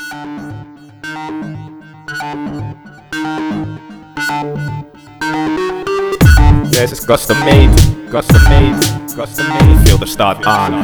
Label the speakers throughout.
Speaker 1: Deze is custom made, custom made, custom made. Filter staat aan.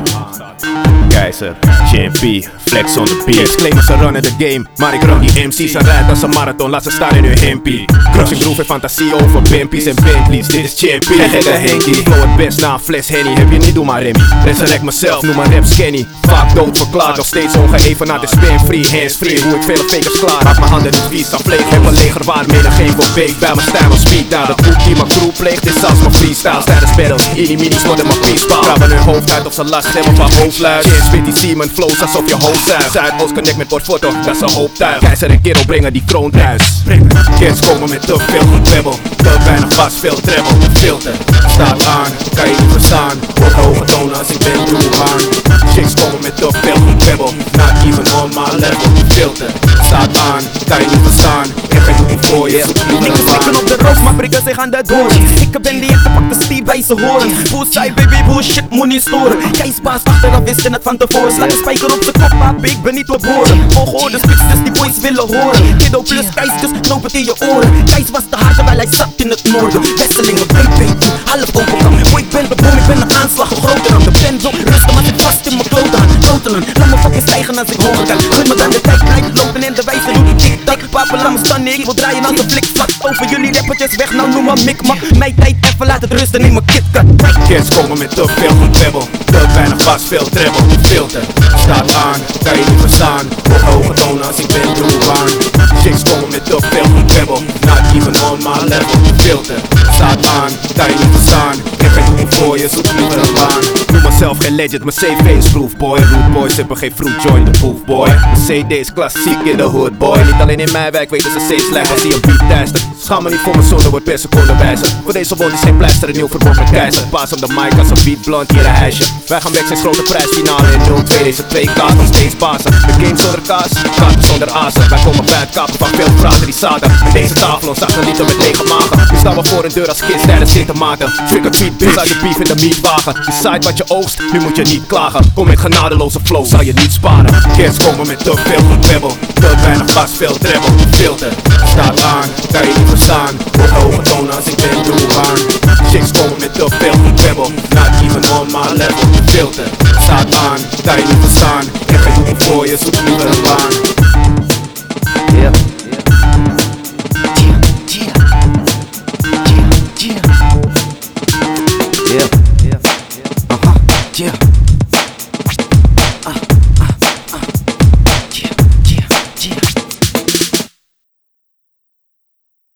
Speaker 1: Keizer, GMP, flex on the beat. Claimen ze runnen de game, maar ik run die MC's. Ze rijden als een marathon, laat ze staan in hun hempie. Crushing groove en fantasie over Bimpies en Bentleys. Dit is GMP, en gekke Henkie. Flow het best na een fles Henny, heb je niet, doe maar Remy. Resurrect mezelf, noem maar rap skinny. Vaak dood verklaard, nog steeds ongeëvenaard. Het spam free, hands free, hoe ik vele fakers klaar. Maak mijn handen niet vies, afleeg, heb een leger waar menig geen voor beek. Bij mijn stijl als speed, nou dat boek die mijn crew pleegt is als mijn freestyle. Tijdens battles, inimini's worden mijn peacepaal. Krabben hun hoofd uit of ze last hebben van hoofdluid. Shit, spit die Seaman flows alsof je hoofd zuigt. Zuidoost connect met Portfoto, dat is een hoop tuig. Keizer en kerel brengen die kroon thuis. Kids komen met te veel gebabbel, te weinig bas, veel treble. Filter, staat aan, kan je niet verstaan. Wordt hoge tonen als ik ben doelbaan. Chicks komen met te veel gebabbel, not even on my level. Filter, staat aan, kan je niet verstaan. Ik doe die voor je,
Speaker 2: Niggas slikken op de roof, maar prikken zich aan de doorn. Ik ben die echte pak de stief bij ze horen. Poolside baby, bullshit, moet niet storen. Keisbaas achteraf wisten het van tevoren. Slaat de spijker op zijn kop, papi, ik ben niet op horen. Ongehoorde spits, dus die boys willen horen. Kiddo plus Keis, dus knoop het in je oren. Keis was te hard terwijl hij zat in het noorden. Westelingen, baby, half overkam. Boy, ik ben de boom, ik ben een aanslag, groter dan de pendel. Rustig, maar zit vast in mijn kloten aan. Klotelen, laat me fucking stijgen als ik hoger kan. Gun me dan de tijd, blijf lopen en de wijze doe die tik-tak. Papa, laat me staan, ik wil draaien als een flikvlak. Over jullie rappertjes weg, nou noem maar mikmak. Mijn tijd even, laat het rusten, neem mijn KitKat.
Speaker 1: Kids komen met te veel gebabbel, te weinig bas, veel treble. Filter, staat aan, kan je niet verstaan. Wordt hoge tonen als ik ben doelbaan. Chicks komen met te veel gebabbel, not even on my level. Filter, staat aan, kan je niet verstaan. Ik ben niet voor je, zoek liever een baan. Noem mezelf geen legend, mijn CV is proof boy. Root boys hebben geen fruit joint, de proof boy. Mijn CD is klassiek in de hood boy. Niet alleen in mijn wijk weten ze steeds slecht als hij een beat tester. Schaam me niet voor mijn zonde, wordt per seconde wijzer. Voor deze woord is geen pleister, een nieuw verbod met keizer. Paas op de mic als een beat blond, hier een ijsje. Wij gaan weg sinds grote prijsfinale in 0-2. Deze 2 kaas nog steeds bazen. De game zonder kaas, kaarten zonder azen. Wij komen bij het kapen van veel praten die zaten. Met deze tafel ons een liter met lege magen. Nu staan we voor een deur als kids tijdens zitten maken. Trick or treat, bitch uit de beef in de meatwagen. Decide wat je oogst, nu moet je niet klagen. Kom met genadeloze flow, zal je niet sparen. Kids komen met te veel gebabbel, te weinig bas, veel treble. Filter, staat aan, kan je niet verstaan. Wordt hoge tonen als ik ben doelbaan. Chicks komen met te veel gebabbel, not even on my level. Filter, staat aan, kan je niet verstaan.